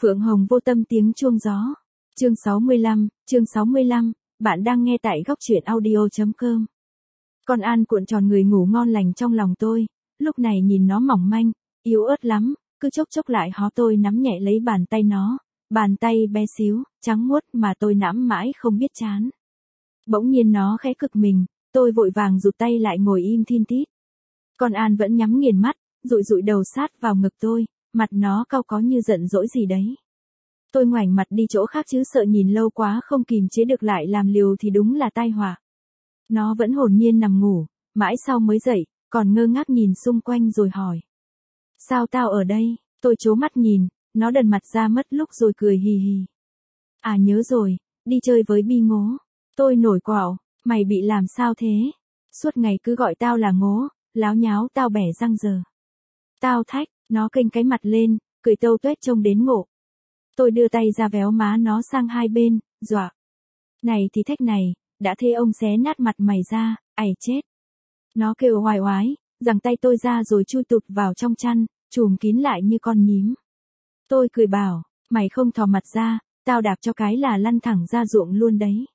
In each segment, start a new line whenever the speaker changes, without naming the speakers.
Phượng Hồng Vô Tâm tiếng chuông gió. Chương 65, bạn đang nghe tại góc truyện audio.com. Con An cuộn tròn người ngủ ngon lành trong lòng tôi, lúc này nhìn nó mỏng manh, yếu ớt lắm, cứ chốc chốc lại hó tôi nắm nhẹ lấy bàn tay nó, bàn tay bé xíu, trắng muốt mà tôi nắm mãi không biết chán. Bỗng nhiên nó khẽ cực mình, tôi vội vàng rụt tay lại ngồi im thin tít. Con An vẫn nhắm nghiền mắt, dụi dụi đầu sát vào ngực tôi, mặt nó cau có như giận dỗi gì đấy. Tôi ngoảnh mặt đi chỗ khác chứ sợ nhìn lâu quá không kìm chế được lại làm liều thì đúng là tai họa. Nó vẫn hồn nhiên nằm ngủ, mãi sau mới dậy, còn ngơ ngác nhìn xung quanh rồi hỏi. Sao tao ở đây? Tôi trố mắt nhìn, nó đần mặt ra mất lúc rồi cười hì hì. À nhớ rồi, đi chơi với Bi Ngố. Tôi nổi quạo, mày bị làm sao thế? Suốt ngày cứ gọi tao là Ngố, láo nháo tao bẻ răng giờ. Tao thách, nó kênh cái mặt lên, cười tâu tuét trông đến ngộ. Tôi đưa tay ra véo má nó sang hai bên, dọa. Này thì thách này, đã thế ông xé nát mặt mày ra, ày chết. Nó kêu oai oái, giằng tay tôi ra rồi chui tụt vào trong chăn, trùm kín lại như con nhím. Tôi cười bảo, mày không thò mặt ra, tao đạp cho cái là lăn thẳng ra ruộng luôn đấy.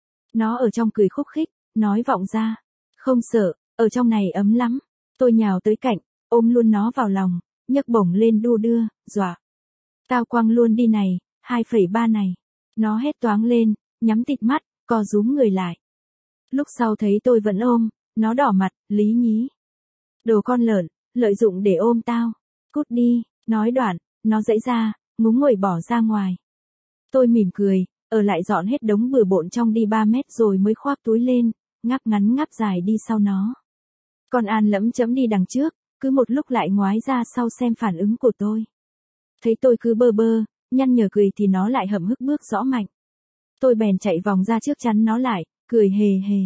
Nó ở trong cười khúc khích, nói vọng ra. Không sợ, ở trong này ấm lắm. Tôi nhào tới cạnh, ôm luôn nó vào lòng, nhấc bổng lên đu đưa, dọa. Tao quăng luôn đi này, 2,3 này. Nó hét toáng lên, nhắm tịt mắt, co rúm người lại. Lúc sau thấy tôi vẫn ôm, nó đỏ mặt, lý nhí. Đồ con lợn, lợi dụng để ôm tao. Cút đi, nói đoạn, nó giãy ra, ngúng nguẩy bỏ ra ngoài. Tôi mỉm cười, ở lại dọn hết đống bừa bộn trong đi 3 mét rồi mới khoác túi lên, ngáp ngắn ngáp dài đi sau nó. Con An lẫm chẫm đi đằng trước, cứ một lúc lại ngoái ra sau xem phản ứng của tôi. Thấy tôi cứ bơ bơ, nhăn nhở cười thì nó lại hậm hực bước rõ mạnh. Tôi bèn chạy vòng ra trước chắn nó lại, cười hề hề.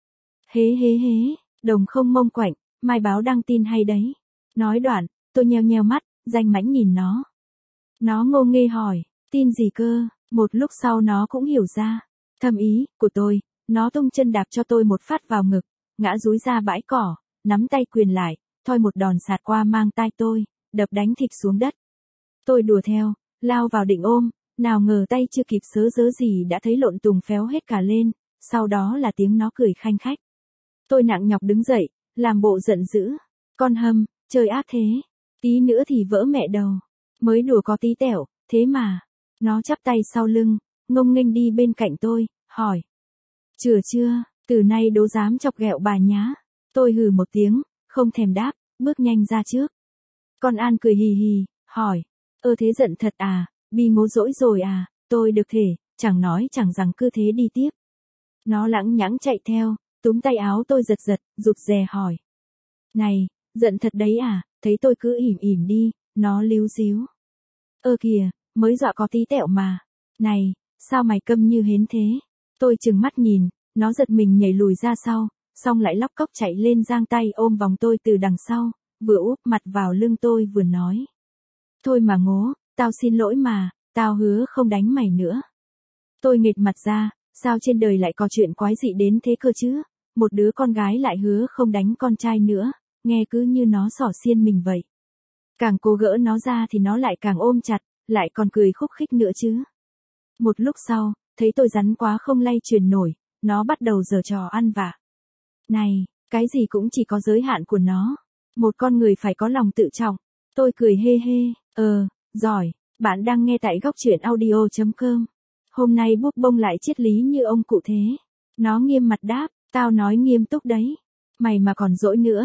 Hế, đồng không mông quạnh, mai báo đăng tin hay đấy. Nói đoạn, tôi nheo nheo mắt, danh mãnh nhìn nó. Nó ngô nghê hỏi, tin gì cơ? Một lúc sau nó cũng hiểu ra thâm ý của tôi, nó tung chân đạp cho tôi một phát vào ngực, ngã dúi ra bãi cỏ, nắm tay quyền lại, thoi một đòn sạt qua mang tai tôi, đập đánh thịt xuống đất. Tôi đùa theo, lao vào định ôm, nào ngờ tay chưa kịp sớ dớ gì đã thấy lộn tùng phéo hết cả lên, sau đó là tiếng nó cười khanh khách. Tôi nặng nhọc đứng dậy, làm bộ giận dữ. Con hâm, chơi ác thế, tí nữa thì vỡ mẹ đầu. Mới đùa có tí tẹo, thế mà. Nó chắp tay sau lưng, ngông nghênh đi bên cạnh tôi, hỏi. Chừa chưa, từ nay đố dám chọc ghẹo bà nhá. Tôi hừ một tiếng, không thèm đáp, bước nhanh ra trước. Con An cười hì hì, hỏi. Thế giận thật à, Bi Ngố dỗi rồi à? Tôi được thể, chẳng nói chẳng rằng cứ thế đi tiếp. Nó lẳng nhẳng chạy theo, túm tay áo tôi giật giật, rụt rè hỏi. Này, giận thật đấy à? Thấy tôi cứ ỉm ỉm đi, nó líu díu. Kìa, mới dọa có tí tẹo mà. Này, sao mày câm như hến thế? Tôi trừng mắt nhìn, nó giật mình nhảy lùi ra sau, xong lại lóc cóc chạy lên giang tay ôm vòng tôi từ đằng sau, vừa úp mặt vào lưng tôi vừa nói. Thôi mà Ngố, tao xin lỗi mà, tao hứa không đánh mày nữa. Tôi nghệt mặt ra, sao trên đời lại có chuyện quái dị đến thế cơ chứ? Một đứa con gái lại hứa không đánh con trai nữa, nghe cứ như nó xỏ xiên mình vậy. Càng cố gỡ nó ra thì nó lại càng ôm chặt, lại còn cười khúc khích nữa chứ. Một lúc sau, thấy tôi rắn quá không lay truyền nổi, nó bắt đầu giở trò ăn vạ. Này, cái gì cũng chỉ có giới hạn của nó. Một con người phải có lòng tự trọng. Tôi cười hê hê, giỏi, bạn đang nghe tại góc truyện audio.com. Hôm nay búp bông lại triết lý như ông cụ thế. Nó nghiêm mặt đáp, tao nói nghiêm túc đấy. Mày mà còn dỗi nữa,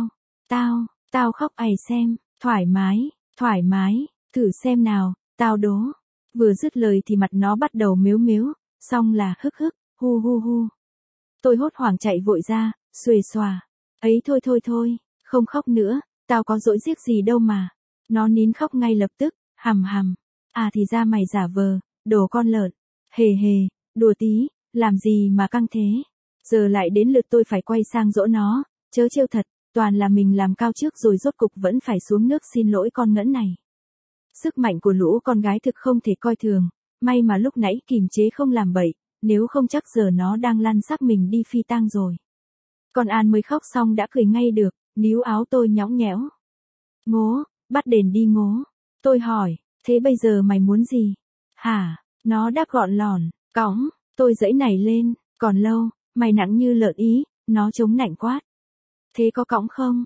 tao khóc ày xem, thoải mái, thử xem nào, tao đố. Vừa dứt lời thì mặt nó bắt đầu mếu mếu, xong là hức hức, hu hu hu. Tôi hốt hoảng chạy vội ra, xuề xòa. Ấy thôi, không khóc nữa, tao có dỗi giếc gì đâu mà. Nó nín khóc ngay lập tức, hầm. À thì ra mày giả vờ, đồ con lợn. Hề, đùa tí, làm gì mà căng thế. Giờ lại đến lượt tôi phải quay sang dỗ nó, chớ trêu thật, toàn là mình làm cao trước rồi rốt cục vẫn phải xuống nước xin lỗi con ngỗng này. Sức mạnh của lũ con gái thực không thể coi thường, may mà lúc nãy kìm chế không làm bậy, nếu không chắc giờ nó đang lăn xác mình đi phi tang rồi. Con An mới khóc xong đã cười ngay được, níu áo tôi nhõng nhẽo. Ngố, bắt đền đi Ngố. Tôi hỏi, Thế bây giờ mày muốn gì? Hả? Nó đáp gọn lỏn, cõng, tôi giãy nảy lên, còn lâu, mày nặng như lợn ý, nó chống nạnh quát. Thế có cõng không?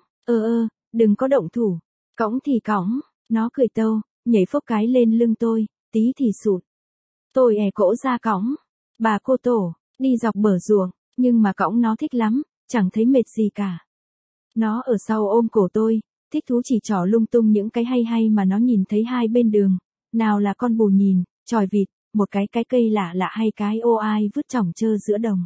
Đừng có động thủ, cõng thì cõng, nó cười tâu, nhảy phốc cái lên lưng tôi, tí thì sụt. Tôi cỗ ra cõng, bà cô tổ, đi dọc bờ ruộng, nhưng mà cõng nó thích lắm, chẳng thấy mệt gì cả. Nó ở sau ôm cổ tôi, thích thú chỉ trỏ lung tung những cái hay hay mà nó nhìn thấy hai bên đường, nào là con bù nhìn, chòi vịt, một cái cây lạ lạ hay cái ô ai vứt chỏng chơ giữa đồng.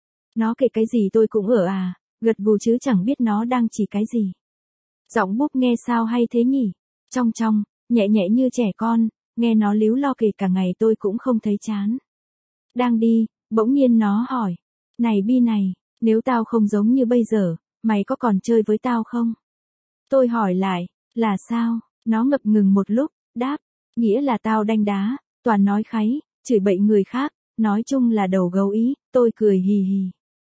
Nó kể cái gì tôi cũng gật gù chứ chẳng biết nó đang chỉ cái gì. Giọng Búp nghe sao hay thế nhỉ? Trong, nhẹ nhẹ như trẻ con, nghe nó líu lo kể cả ngày tôi cũng không thấy chán. Đang đi, bỗng nhiên nó hỏi. Này Bi này, nếu tao không giống như bây giờ, mày có còn chơi với tao không? Tôi hỏi lại, là sao? Nó ngập ngừng một lúc, đáp, nghĩa là tao đanh đá, toàn nói kháy, chửi bậy người khác, nói chung là đầu gấu ý, tôi cười hì hì.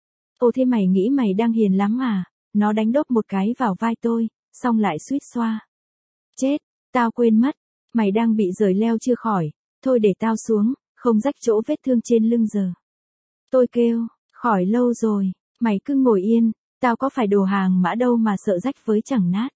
Ô thế mày nghĩ mày đang hiền lắm à? Nó đánh đốp một cái vào vai tôi, xong lại suýt xoa. Chết, tao quên mất, mày đang bị rời leo chưa khỏi, thôi để tao xuống, không rách chỗ vết thương trên lưng giờ. Tôi kêu, khỏi lâu rồi, mày cứ ngồi yên, tao có phải đồ hàng mã đâu mà sợ rách với chẳng nát.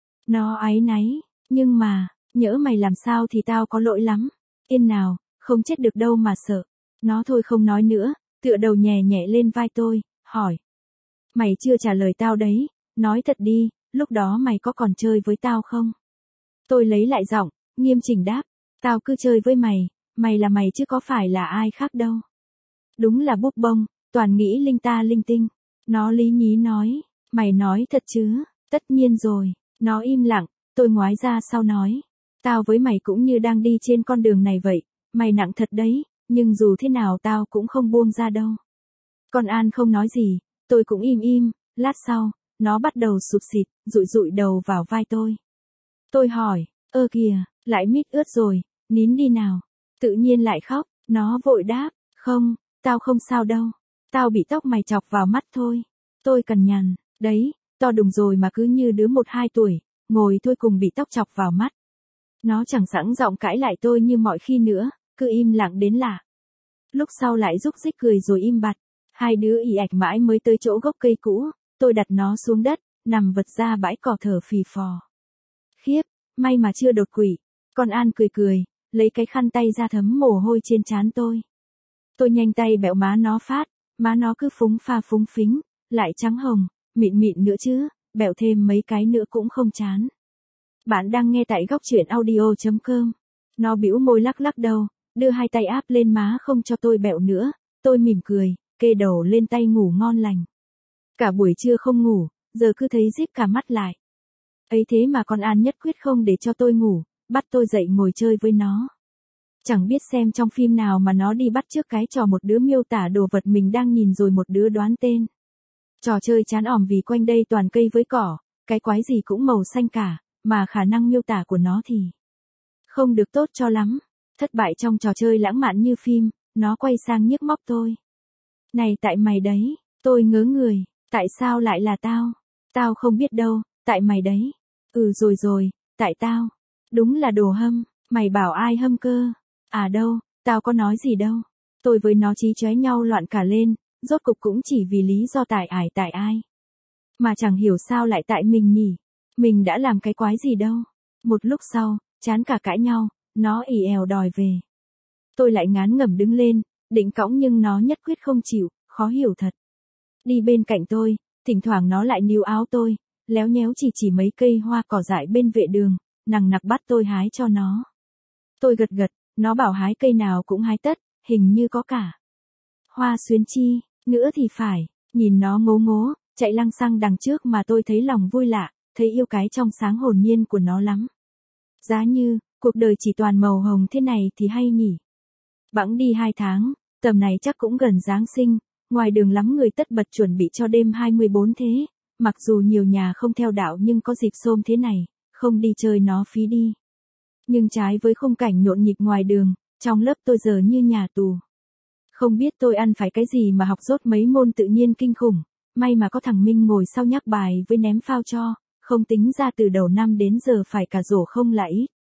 Nó áy náy, nhưng mà, nhỡ mày làm sao thì tao có lỗi lắm. Yên nào, không chết được đâu mà sợ. Nó thôi không nói nữa, tựa đầu nhẹ nhẹ lên vai tôi, hỏi. Mày chưa trả lời tao đấy, nói thật đi, lúc đó mày có còn chơi với tao không? Tôi lấy lại giọng, nghiêm chỉnh đáp, tao cứ chơi với mày là mày chứ có phải là ai khác đâu. Đúng là búp bông, toàn nghĩ linh ta linh tinh. Nó lý nhí nói, mày nói thật chứ, tất nhiên rồi. Nó im lặng, tôi ngoái ra sau nói, tao với mày cũng như đang đi trên con đường này vậy, mày nặng thật đấy, nhưng dù thế nào tao cũng không buông ra đâu. Con An không nói gì, tôi cũng im, lát sau, nó bắt đầu sụp xịt, dụi đầu vào vai tôi. Tôi hỏi, kìa, lại mít ướt rồi, nín đi nào. Tự nhiên lại khóc, nó vội đáp, không, tao không sao đâu, tao bị tóc mày chọc vào mắt thôi. Tôi cằn nhằn, đấy, to đùng rồi mà cứ như đứa 1-2 tuổi, ngồi thôi cùng bị tóc chọc vào mắt. Nó chẳng sẵn giọng cãi lại tôi như mọi khi nữa, cứ im lặng đến lạ. Lúc sau lại rúc rích cười rồi im bặt, hai đứa ì ạch mãi mới tới chỗ gốc cây cũ, tôi đặt nó xuống đất, nằm vật ra bãi cỏ thở phì phò. Khiếp, may mà chưa đột quỵ, con An cười, lấy cái khăn tay ra thấm mồ hôi trên trán tôi. Tôi nhanh tay bẹo má nó phát, má nó cứ phúng pha phúng phính, lại trắng hồng, mịn nữa chứ, bẹo thêm mấy cái nữa cũng không chán. Bạn đang nghe tại góc truyện audio.com. Nó bĩu môi lắc đầu, đưa hai tay áp lên má không cho tôi bẹo nữa, tôi mỉm cười, kê đầu lên tay ngủ ngon lành. Cả buổi trưa không ngủ, giờ cứ thấy díp cả mắt lại. Ấy thế mà con An nhất quyết không để cho tôi ngủ, bắt tôi dậy ngồi chơi với nó. Chẳng biết xem trong phim nào mà nó đi bắt chước cái trò một đứa miêu tả đồ vật mình đang nhìn rồi một đứa đoán tên. Trò chơi chán òm vì quanh đây toàn cây với cỏ, cái quái gì cũng màu xanh cả, mà khả năng miêu tả của nó thì không được tốt cho lắm. Thất bại trong trò chơi lãng mạn như phim, nó quay sang nhức móc tôi. Này tại mày đấy, tôi ngớ người, tại sao lại là tao? Tao không biết đâu, tại mày đấy. Rồi, tại tao. Đúng là đồ hâm, mày bảo ai hâm cơ? À đâu, tao có nói gì đâu. Tôi với nó chí chóe nhau loạn cả lên, rốt cục cũng chỉ vì lý do tại ai. Mà chẳng hiểu sao lại tại mình nhỉ. Mình đã làm cái quái gì đâu. Một lúc sau, chán cả cãi nhau, nó ì èo đòi về. Tôi lại ngán ngẩm đứng lên, định cõng nhưng nó nhất quyết không chịu, khó hiểu thật. Đi bên cạnh tôi, thỉnh thoảng nó lại níu áo tôi, léo nhéo chỉ mấy cây hoa cỏ dại bên vệ đường, nằng nặc bắt tôi hái cho nó. Tôi gật, nó bảo hái cây nào cũng hái tất, hình như có cả hoa xuyến chi, nữa thì phải, nhìn nó ngố, chạy lăng xăng đằng trước mà tôi thấy lòng vui lạ, thấy yêu cái trong sáng hồn nhiên của nó lắm. Giá như, cuộc đời chỉ toàn màu hồng thế này thì hay nhỉ. Bẵng đi 2 tháng, tầm này chắc cũng gần Giáng sinh, ngoài đường lắm người tất bật chuẩn bị cho đêm 24 thế, mặc dù nhiều nhà không theo đạo nhưng có dịp xôm thế này, không đi chơi nó phí đi. Nhưng trái với khung cảnh nhộn nhịp ngoài đường, trong lớp tôi giờ như nhà tù. Không biết tôi ăn phải cái gì mà học dốt mấy môn tự nhiên kinh khủng, may mà có thằng Minh ngồi sau nhắc bài với ném phao cho, không tính ra từ đầu năm đến giờ phải cả rổ không là ít.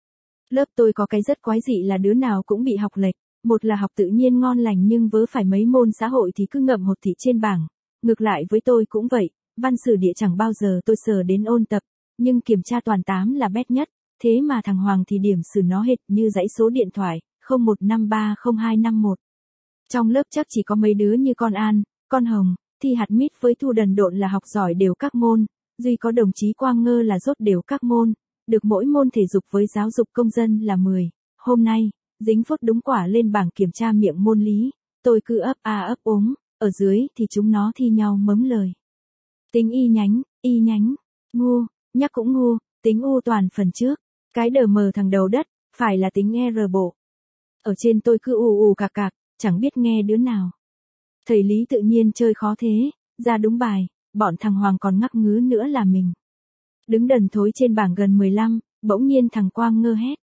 Lớp tôi có cái rất quái dị là đứa nào cũng bị học lệch, một là học tự nhiên ngon lành nhưng vớ phải mấy môn xã hội thì cứ ngậm hột thị trên bảng. Ngược lại với tôi cũng vậy, văn sử địa chẳng bao giờ tôi sờ đến ôn tập, nhưng kiểm tra toàn 8 là bét nhất, thế mà thằng Hoàng thì điểm sử nó hệt như dãy số điện thoại, 01530251. Trong lớp chắc chỉ có mấy đứa như con An, con Hồng, Thi Hạt Mít với Thu Đần Độn là học giỏi đều các môn, duy có đồng chí Quang Ngơ là dốt đều các môn, được mỗi môn thể dục với giáo dục công dân là 10. Hôm nay, dính phốt đúng quả lên bảng kiểm tra miệng môn lý, tôi cứ ấp a ấp úng, ở dưới thì chúng nó thi nhau mấm lời. Tính y nhánh, ngu, nhắc cũng ngu, tính u toàn phần trước, cái đờ mờ thằng đầu đất, phải là tính R bộ. Ở trên tôi cứ ù cạc cạc, chẳng biết nghe đứa nào. Thầy Lý tự nhiên chơi khó thế, ra đúng bài, bọn thằng Hoàng còn ngắc ngứ nữa là mình. Đứng đần thối trên bảng gần 15, bỗng nhiên thằng Quang Ngơ hét.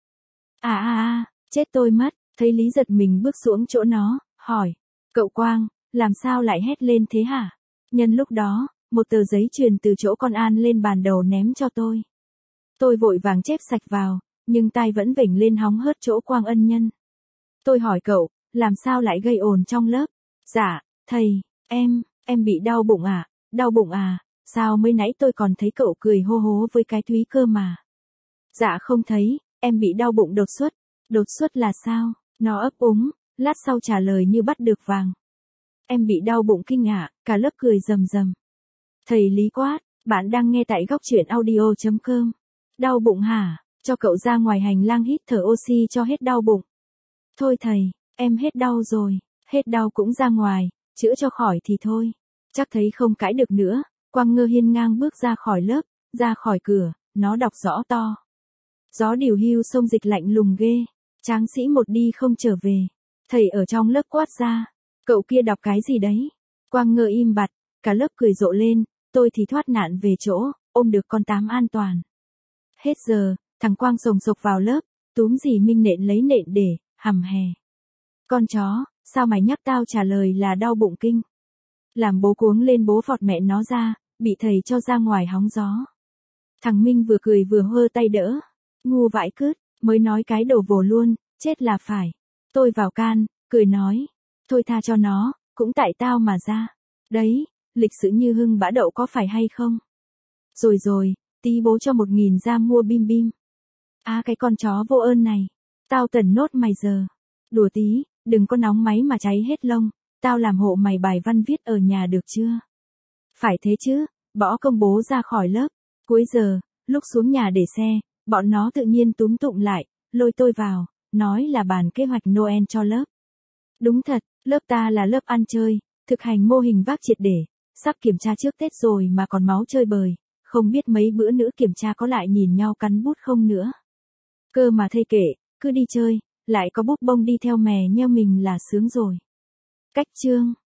Chết tôi mất, thấy Lý giật mình bước xuống chỗ nó, hỏi. Cậu Quang, làm sao lại hét lên thế hả? Nhân lúc đó, một tờ giấy truyền từ chỗ con An lên bàn đầu ném cho tôi. Tôi vội vàng chép sạch vào, nhưng tai vẫn vểnh lên hóng hớt chỗ Quang ân nhân. Tôi hỏi cậu, làm sao lại gây ồn trong lớp? Dạ, thầy, em bị đau bụng à? Đau bụng à? Sao mới nãy tôi còn thấy cậu cười hô hố với cái Thúy cơ mà. Dạ không thấy, em bị đau bụng đột xuất. Đột xuất là sao? Nó ấp úng, lát sau trả lời như bắt được vàng. Em bị đau bụng kinh ạ, cả lớp cười rầm rầm. Thầy Lý quát, bạn đang nghe tại góc truyện audio.com. Đau bụng hả? Cho cậu ra ngoài hành lang hít thở oxy cho hết đau bụng. Thôi thầy, em hết đau rồi, hết đau cũng ra ngoài, chữa cho khỏi thì thôi. Chắc thấy không cãi được nữa, Quang Ngơ hiên ngang bước ra khỏi lớp, ra khỏi cửa, nó đọc rõ to. Gió điều hưu sông dịch lạnh lùng ghê, tráng sĩ một đi không trở về. Thầy ở trong lớp quát ra, cậu kia đọc cái gì đấy? Quang Ngơ im bặt, cả lớp cười rộ lên, tôi thì thoát nạn về chỗ, ôm được con Tám an toàn. Hết giờ, thằng Quang sồng sộc vào lớp, túm dì Minh nện lấy nện để, hầm hè. Con chó, sao mày nhắc tao trả lời là đau bụng kinh? Làm bố cuống lên bố phọt mẹ nó ra, bị thầy cho ra ngoài hóng gió. Thằng Minh vừa cười vừa hơ tay đỡ. Ngu vãi cứt, mới nói cái đầu vồ luôn, chết là phải. Tôi vào can, cười nói. Thôi tha cho nó, cũng tại tao mà ra. Đấy, lịch sự như hưng bã đậu có phải hay không? Rồi, tí bố cho 1.000 ra mua bim bim. Cái con chó vô ơn này. Tao tẩn nốt mày giờ. Đùa tí, đừng có nóng máy mà cháy hết lông. Tao làm hộ mày bài văn viết ở nhà được chưa? Phải thế chứ, bỏ công bố ra khỏi lớp. Cuối giờ, lúc xuống nhà để xe, bọn nó tự nhiên túm tụm lại, lôi tôi vào, nói là bàn kế hoạch Noel cho lớp. Đúng thật, lớp ta là lớp ăn chơi, thực hành mô hình vác triệt để, sắp kiểm tra trước Tết rồi mà còn máu chơi bời, không biết mấy bữa nữa kiểm tra có lại nhìn nhau cắn bút không nữa. Cơ mà thây kể, cứ đi chơi, lại có búp bông đi theo mè nheo mình là sướng rồi. Cách chương